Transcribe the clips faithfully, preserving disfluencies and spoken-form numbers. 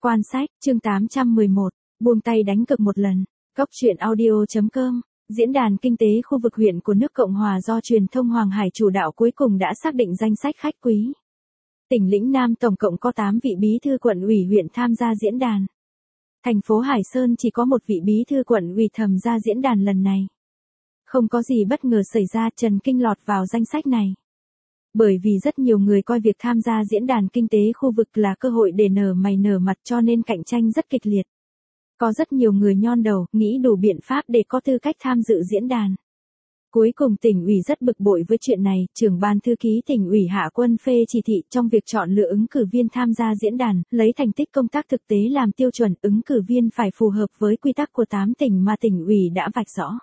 Quan sách, chương tám trăm mười một, buông tay đánh cược một lần. Góc truyện audio chấm com. Diễn đàn kinh tế khu vực huyện của nước Cộng hòa do truyền thông Hoàng Hải chủ đạo cuối cùng đã xác định danh sách khách quý. Tỉnh lĩnh Nam tổng cộng có tám vị bí thư quận ủy huyện tham gia diễn đàn. Thành phố Hải Sơn chỉ có một vị bí thư quận ủy thầm ra diễn đàn lần này. Không có gì bất ngờ xảy ra, Trần Kinh lọt vào danh sách này. Bởi vì rất nhiều người coi việc tham gia diễn đàn kinh tế khu vực là cơ hội để nở mày nở mặt cho nên cạnh tranh rất kịch liệt. Có rất nhiều người nhon đầu, nghĩ đủ biện pháp để có tư cách tham dự diễn đàn. Cuối cùng tỉnh ủy rất bực bội với chuyện này, trưởng ban thư ký tỉnh ủy Hạ Quân phê chỉ thị trong việc chọn lựa ứng cử viên tham gia diễn đàn, lấy thành tích công tác thực tế làm tiêu chuẩn, ứng cử viên phải phù hợp với quy tắc của tám tỉnh mà tỉnh ủy đã vạch rõ.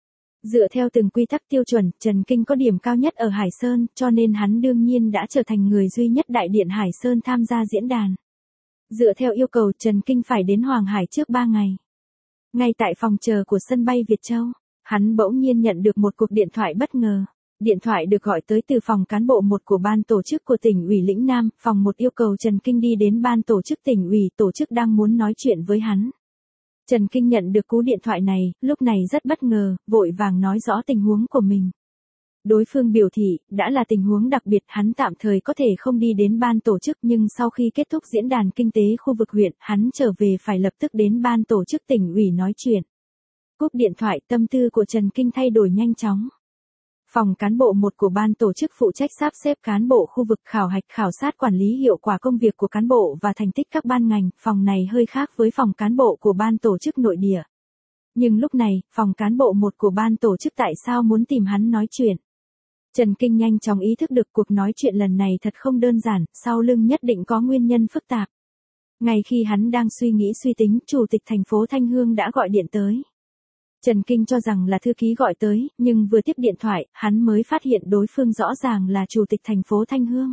Dựa theo từng quy tắc tiêu chuẩn, Trần Kinh có điểm cao nhất ở Hải Sơn, cho nên hắn đương nhiên đã trở thành người duy nhất đại điện Hải Sơn tham gia diễn đàn. Dựa theo yêu cầu, Trần Kinh phải đến Hoàng Hải trước ba ngày. Ngay tại phòng chờ của sân bay Việt Châu, hắn bỗng nhiên nhận được một cuộc điện thoại bất ngờ. Điện thoại được gọi tới từ phòng cán bộ một của ban tổ chức của tỉnh ủy lĩnh Nam, phòng một yêu cầu Trần Kinh đi đến ban tổ chức tỉnh ủy, tổ chức đang muốn nói chuyện với hắn. Trần Kinh nhận được cú điện thoại này, lúc này rất bất ngờ, vội vàng nói rõ tình huống của mình. Đối phương biểu thị, đã là tình huống đặc biệt, hắn tạm thời có thể không đi đến ban tổ chức, nhưng sau khi kết thúc diễn đàn kinh tế khu vực huyện, hắn trở về phải lập tức đến ban tổ chức tỉnh ủy nói chuyện. Cúp điện thoại, tâm tư của Trần Kinh thay đổi nhanh chóng. Phòng cán bộ một của ban tổ chức phụ trách sắp xếp cán bộ khu vực, khảo hạch khảo sát quản lý hiệu quả công việc của cán bộ và thành tích các ban ngành, phòng này hơi khác với phòng cán bộ của ban tổ chức nội địa. Nhưng lúc này, phòng cán bộ một của ban tổ chức tại sao muốn tìm hắn nói chuyện? Trần Kinh nhanh chóng ý thức được cuộc nói chuyện lần này thật không đơn giản, sau lưng nhất định có nguyên nhân phức tạp. Ngay khi hắn đang suy nghĩ suy tính, Chủ tịch thành phố Thanh Hương đã gọi điện tới. Trần Kinh cho rằng là thư ký gọi tới, nhưng vừa tiếp điện thoại, hắn mới phát hiện đối phương rõ ràng là Chủ tịch thành phố Thanh Hương.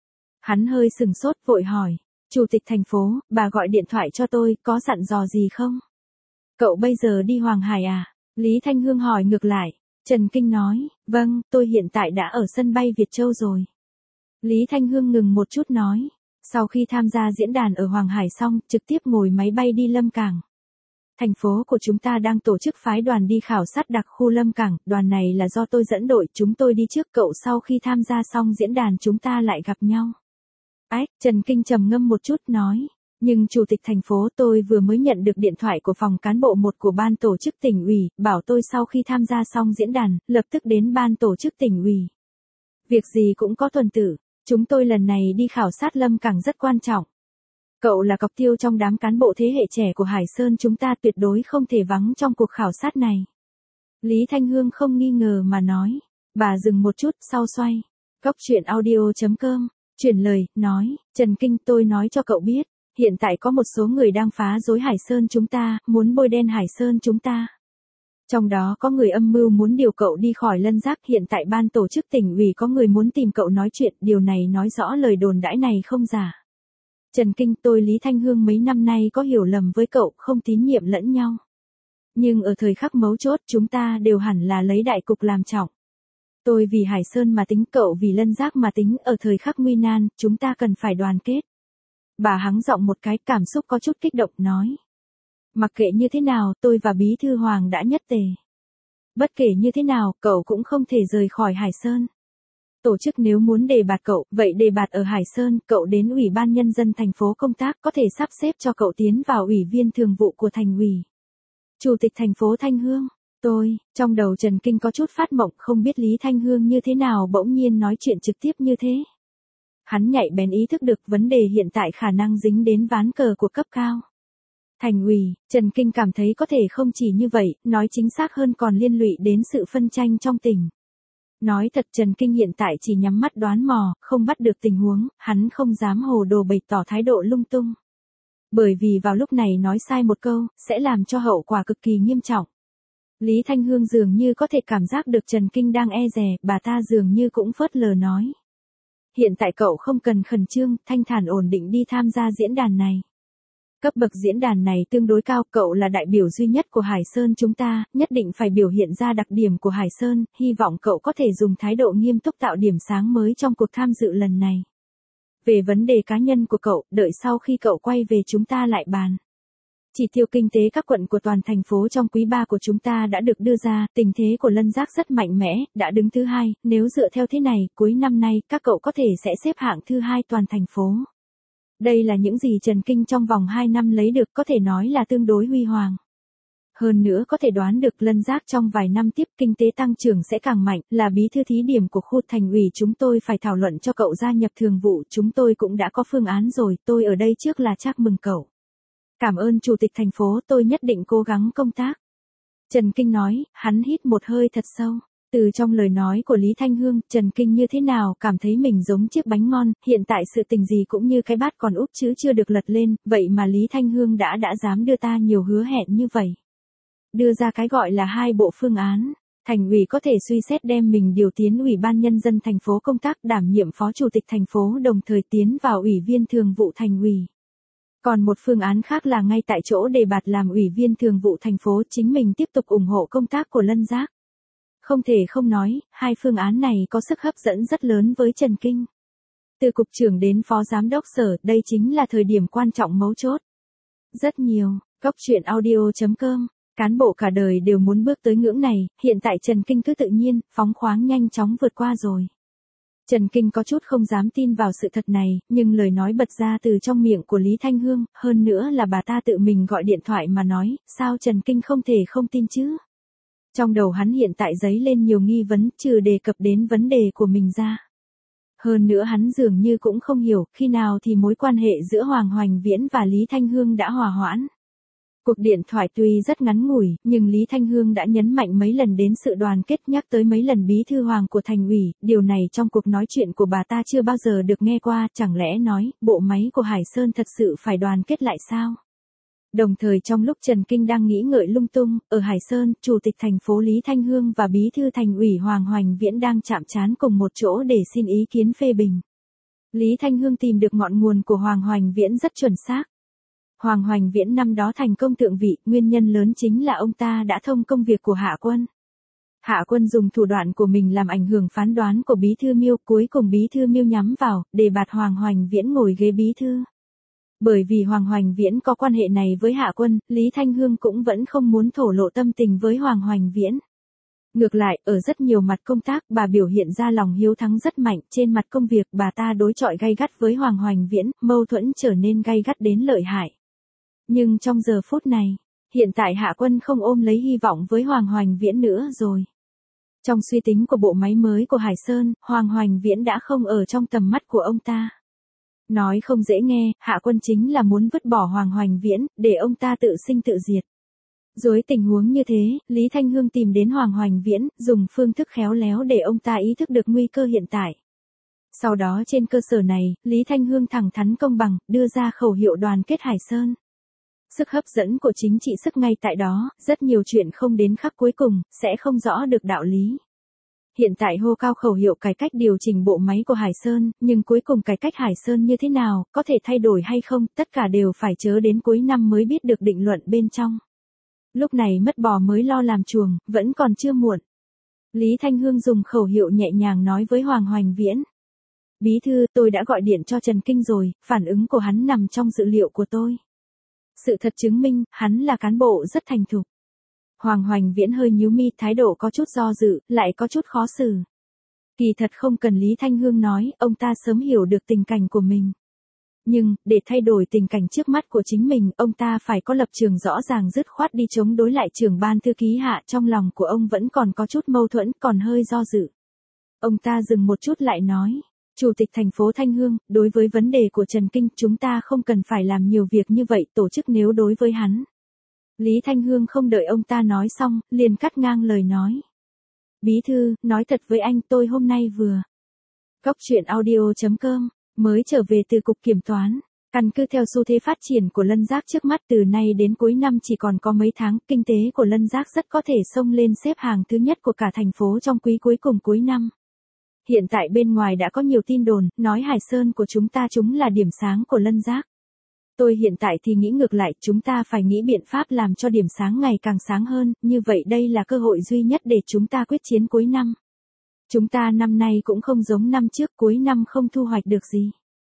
Hắn hơi sừng sốt, vội hỏi, Chủ tịch thành phố, bà gọi điện thoại cho tôi, có dặn dò gì không? Cậu bây giờ đi Hoàng Hải à? Lý Thanh Hương hỏi ngược lại. Trần Kinh nói, vâng, tôi hiện tại đã ở sân bay Việt Châu rồi. Lý Thanh Hương ngừng một chút nói, sau khi tham gia diễn đàn ở Hoàng Hải xong, trực tiếp ngồi máy bay đi Lâm Cảng. Thành phố của chúng ta đang tổ chức phái đoàn đi khảo sát đặc khu Lâm Cảng, đoàn này là do tôi dẫn đội, chúng tôi đi trước cậu, sau khi tham gia xong diễn đàn chúng ta lại gặp nhau. Ách, Trần Kinh trầm ngâm một chút nói, nhưng Chủ tịch thành phố, tôi vừa mới nhận được điện thoại của phòng cán bộ một của ban tổ chức tỉnh ủy, bảo tôi sau khi tham gia xong diễn đàn, lập tức đến ban tổ chức tỉnh ủy. Việc gì cũng có tuần tự, chúng tôi lần này đi khảo sát Lâm Cảng rất quan trọng. Cậu là cọc tiêu trong đám cán bộ thế hệ trẻ của Hải Sơn, chúng ta tuyệt đối không thể vắng trong cuộc khảo sát này. Lý Thanh Hương không nghi ngờ mà nói. Bà dừng một chút, sau xoay. Góc truyện audio chấm com, chuyển lời, nói, Trần Kinh, tôi nói cho cậu biết, hiện tại có một số người đang phá rối Hải Sơn chúng ta, muốn bôi đen Hải Sơn chúng ta. Trong đó có người âm mưu muốn điều cậu đi khỏi Lân Giác, hiện tại ban tổ chức tỉnh ủy có người muốn tìm cậu nói chuyện, điều này nói rõ lời đồn đãi này không giả. Trần Kinh, tôi Lý Thanh Hương mấy năm nay có hiểu lầm với cậu, không tín nhiệm lẫn nhau. Nhưng ở thời khắc mấu chốt chúng ta đều hẳn là lấy đại cục làm trọng. Tôi vì Hải Sơn mà tính, cậu vì Lân Giác mà tính, ở thời khắc nguy nan, chúng ta cần phải đoàn kết. Bà hắng giọng một cái, cảm xúc có chút kích động, nói. Mặc kệ như thế nào, tôi và Bí thư Hoàng đã nhất tề. Bất kể như thế nào, cậu cũng không thể rời khỏi Hải Sơn. Tổ chức nếu muốn đề bạt cậu, vậy đề bạt ở Hải Sơn, cậu đến Ủy ban Nhân dân thành phố công tác, có thể sắp xếp cho cậu tiến vào Ủy viên thường vụ của thành ủy. Chủ tịch thành phố Thanh Hương, tôi, trong đầu Trần Kinh có chút phát mộng, không biết Lý Thanh Hương như thế nào bỗng nhiên nói chuyện trực tiếp như thế. Hắn nhạy bén ý thức được vấn đề hiện tại khả năng dính đến ván cờ của cấp cao. Thành ủy, Trần Kinh cảm thấy có thể không chỉ như vậy, nói chính xác hơn còn liên lụy đến sự phân tranh trong tỉnh. Nói thật, Trần Kinh hiện tại chỉ nhắm mắt đoán mò, không bắt được tình huống, hắn không dám hồ đồ bày tỏ thái độ lung tung. Bởi vì vào lúc này nói sai một câu, sẽ làm cho hậu quả cực kỳ nghiêm trọng. Lý Thanh Hương dường như có thể cảm giác được Trần Kinh đang e dè, bà ta dường như cũng phớt lờ nói. Hiện tại cậu không cần khẩn trương, thanh thản ổn định đi tham gia diễn đàn này. Cấp bậc diễn đàn này tương đối cao, cậu là đại biểu duy nhất của Hải Sơn chúng ta, nhất định phải biểu hiện ra đặc điểm của Hải Sơn, hy vọng cậu có thể dùng thái độ nghiêm túc tạo điểm sáng mới trong cuộc tham dự lần này. Về vấn đề cá nhân của cậu, đợi sau khi cậu quay về chúng ta lại bàn. Chỉ tiêu kinh tế các quận của toàn thành phố trong quý ba của chúng ta đã được đưa ra, tình thế của Lân Giác rất mạnh mẽ, đã đứng thứ hai, nếu dựa theo thế này, cuối năm nay, các cậu có thể sẽ xếp hạng thứ hai toàn thành phố. Đây là những gì Trần Kinh trong vòng hai năm lấy được, có thể nói là tương đối huy hoàng. Hơn nữa có thể đoán được Lân Giác trong vài năm tiếp kinh tế tăng trưởng sẽ càng mạnh, là bí thư thí điểm của khu thành ủy chúng tôi phải thảo luận cho cậu gia nhập thường vụ, chúng tôi cũng đã có phương án rồi, tôi ở đây trước là chúc mừng cậu. Cảm ơn Chủ tịch thành phố, tôi nhất định cố gắng công tác. Trần Kinh nói, hắn hít một hơi thật sâu. Từ trong lời nói của Lý Thanh Hương, Trần Kinh như thế nào cảm thấy mình giống chiếc bánh ngon, hiện tại sự tình gì cũng như cái bát còn úp chứ chưa được lật lên, vậy mà Lý Thanh Hương đã đã dám đưa ta nhiều hứa hẹn như vậy. Đưa ra cái gọi là hai bộ phương án. Thành ủy có thể suy xét đem mình điều tiến Ủy ban Nhân dân thành phố công tác đảm nhiệm phó chủ tịch thành phố đồng thời tiến vào Ủy viên thường vụ thành ủy. Còn một phương án khác là ngay tại chỗ đề bạt làm Ủy viên thường vụ thành phố chính mình tiếp tục ủng hộ công tác của Lân Giác. Không thể không nói, hai phương án này có sức hấp dẫn rất lớn với Trần Kinh. Từ cục trưởng đến phó giám đốc sở, đây chính là thời điểm quan trọng mấu chốt. Rất nhiều, Cóc truyện audio chấm com, cán bộ cả đời đều muốn bước tới ngưỡng này, hiện tại Trần Kinh cứ tự nhiên, phóng khoáng nhanh chóng vượt qua rồi. Trần Kinh có chút không dám tin vào sự thật này, nhưng lời nói bật ra từ trong miệng của Lý Thanh Hương, hơn nữa là bà ta tự mình gọi điện thoại mà nói, sao Trần Kinh không thể không tin chứ? Trong đầu hắn hiện tại dấy lên nhiều nghi vấn, trừ đề cập đến vấn đề của mình ra. Hơn nữa hắn dường như cũng không hiểu, khi nào thì mối quan hệ giữa Hoàng Hoành Viễn và Lý Thanh Hương đã hòa hoãn. Cuộc điện thoại tuy rất ngắn ngủi, nhưng Lý Thanh Hương đã nhấn mạnh mấy lần đến sự đoàn kết, nhắc tới mấy lần bí thư Hoàng của thành ủy, điều này trong cuộc nói chuyện của bà ta chưa bao giờ được nghe qua, chẳng lẽ nói, bộ máy của Hải Sơn thật sự phải đoàn kết lại sao? Đồng thời trong lúc Trần Kinh đang nghĩ ngợi lung tung, ở Hải Sơn, Chủ tịch thành phố Lý Thanh Hương và bí thư thành ủy Hoàng Hoành Viễn đang chạm trán cùng một chỗ để xin ý kiến phê bình. Lý Thanh Hương tìm được ngọn nguồn của Hoàng Hoành Viễn rất chuẩn xác. Hoàng Hoành Viễn năm đó thành công thượng vị, nguyên nhân lớn chính là ông ta đã thông công việc của Hạ Quân. Hạ Quân dùng thủ đoạn của mình làm ảnh hưởng phán đoán của bí thư Miêu, cuối cùng bí thư Miêu nhắm vào, đề bạt Hoàng Hoành Viễn ngồi ghế bí thư. Bởi vì Hoàng Hoành Viễn có quan hệ này với Hạ Quân, Lý Thanh Hương cũng vẫn không muốn thổ lộ tâm tình với Hoàng Hoành Viễn. Ngược lại, ở rất nhiều mặt công tác, bà biểu hiện ra lòng hiếu thắng rất mạnh, trên mặt công việc bà ta đối chọi gay gắt với Hoàng Hoành Viễn, mâu thuẫn trở nên gay gắt đến lợi hại. Nhưng trong giờ phút này, hiện tại Hạ Quân không ôm lấy hy vọng với Hoàng Hoành Viễn nữa rồi. Trong suy tính của bộ máy mới của Hải Sơn, Hoàng Hoành Viễn đã không ở trong tầm mắt của ông ta. Nói không dễ nghe, Hạ Quân chính là muốn vứt bỏ Hoàng Hoành Viễn, để ông ta tự sinh tự diệt. Dưới tình huống như thế, Lý Thanh Hương tìm đến Hoàng Hoành Viễn, dùng phương thức khéo léo để ông ta ý thức được nguy cơ hiện tại. Sau đó trên cơ sở này, Lý Thanh Hương thẳng thắn công bằng, đưa ra khẩu hiệu đoàn kết Hải Sơn. Sức hấp dẫn của chính trị sức ngay tại đó, rất nhiều chuyện không đến khắc cuối cùng, sẽ không rõ được đạo lý. Hiện tại hô cao khẩu hiệu cải cách điều chỉnh bộ máy của Hải Sơn, nhưng cuối cùng cải cách Hải Sơn như thế nào, có thể thay đổi hay không, tất cả đều phải chờ đến cuối năm mới biết được định luận bên trong. Lúc này mất bò mới lo làm chuồng, vẫn còn chưa muộn. Lý Thanh Hương dùng khẩu hiệu nhẹ nhàng nói với Hoàng Hoành Viễn. Bí thư, tôi đã gọi điện cho Trần Kinh rồi, phản ứng của hắn nằm trong dữ liệu của tôi. Sự thật chứng minh, hắn là cán bộ rất thành thục. Hoàng Hoành Viễn hơi nhíu mi, thái độ có chút do dự, lại có chút khó xử. Kỳ thật không cần Lý Thanh Hương nói, ông ta sớm hiểu được tình cảnh của mình. Nhưng, để thay đổi tình cảnh trước mắt của chính mình, ông ta phải có lập trường rõ ràng dứt khoát đi chống đối lại trưởng ban thư ký Hạ, trong lòng của ông vẫn còn có chút mâu thuẫn, còn hơi do dự. Ông ta dừng một chút lại nói. Chủ tịch thành phố Thanh Hương, đối với vấn đề của Trần Kinh, chúng ta không cần phải làm nhiều việc như vậy, tổ chức nếu đối với hắn. Lý Thanh Hương không đợi ông ta nói xong, liền cắt ngang lời nói. Bí thư, nói thật với anh, tôi hôm nay vừa. Cóc truyện audio chấm com, mới trở về từ cục kiểm toán. Căn cứ theo xu thế phát triển của Lân Giác trước mắt từ nay đến cuối năm chỉ còn có mấy tháng, kinh tế của Lân Giác rất có thể xông lên xếp hàng thứ nhất của cả thành phố trong quý cuối cùng cuối năm. Hiện tại bên ngoài đã có nhiều tin đồn, nói Hải Sơn của chúng ta chúng là điểm sáng của Lân Giác. Tôi hiện tại thì nghĩ ngược lại, chúng ta phải nghĩ biện pháp làm cho điểm sáng ngày càng sáng hơn, như vậy đây là cơ hội duy nhất để chúng ta quyết chiến cuối năm. Chúng ta năm nay cũng không giống năm trước, cuối năm không thu hoạch được gì.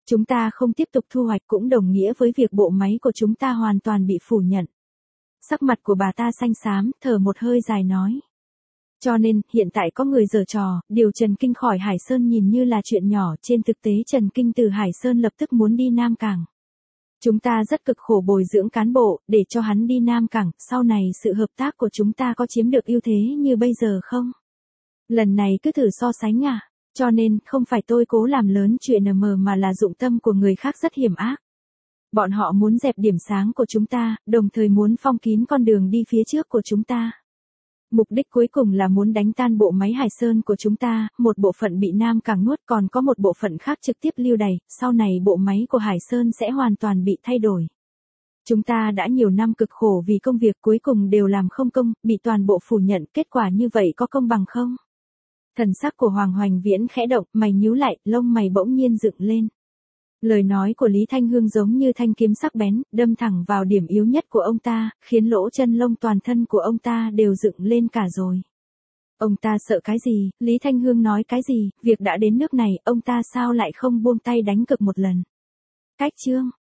Chúng ta không tiếp tục thu hoạch cũng đồng nghĩa với việc bộ máy của chúng ta hoàn toàn bị phủ nhận. Sắc mặt của bà ta xanh xám, thở một hơi dài nói. Cho nên, hiện tại có người giở trò, điều Trần Kinh khỏi Hải Sơn nhìn như là chuyện nhỏ, trên thực tế Trần Kinh từ Hải Sơn lập tức muốn đi Nam Cảng. Chúng ta rất cực khổ bồi dưỡng cán bộ, để cho hắn đi Nam Cảng, sau này sự hợp tác của chúng ta có chiếm được ưu thế như bây giờ không? Lần này cứ thử so sánh à, cho nên, không phải tôi cố làm lớn chuyện mờ mà là dụng tâm của người khác rất hiểm ác. Bọn họ muốn dẹp điểm sáng của chúng ta, đồng thời muốn phong kín con đường đi phía trước của chúng ta. Mục đích cuối cùng là muốn đánh tan bộ máy Hải Sơn của chúng ta, một bộ phận bị Nam Cảng nuốt còn có một bộ phận khác trực tiếp lưu đày, sau này bộ máy của Hải Sơn sẽ hoàn toàn bị thay đổi. Chúng ta đã nhiều năm cực khổ vì công việc cuối cùng đều làm không công, bị toàn bộ phủ nhận, kết quả như vậy có công bằng không? Thần sắc của Hoàng Hoành Viễn khẽ động, mày nhíu lại, lông mày bỗng nhiên dựng lên. Lời nói của Lý Thanh Hương giống như thanh kiếm sắc bén, đâm thẳng vào điểm yếu nhất của ông ta, khiến lỗ chân lông toàn thân của ông ta đều dựng lên cả rồi. Ông ta sợ cái gì, Lý Thanh Hương nói cái gì, việc đã đến nước này, ông ta sao lại không buông tay đánh cược một lần. Cách chương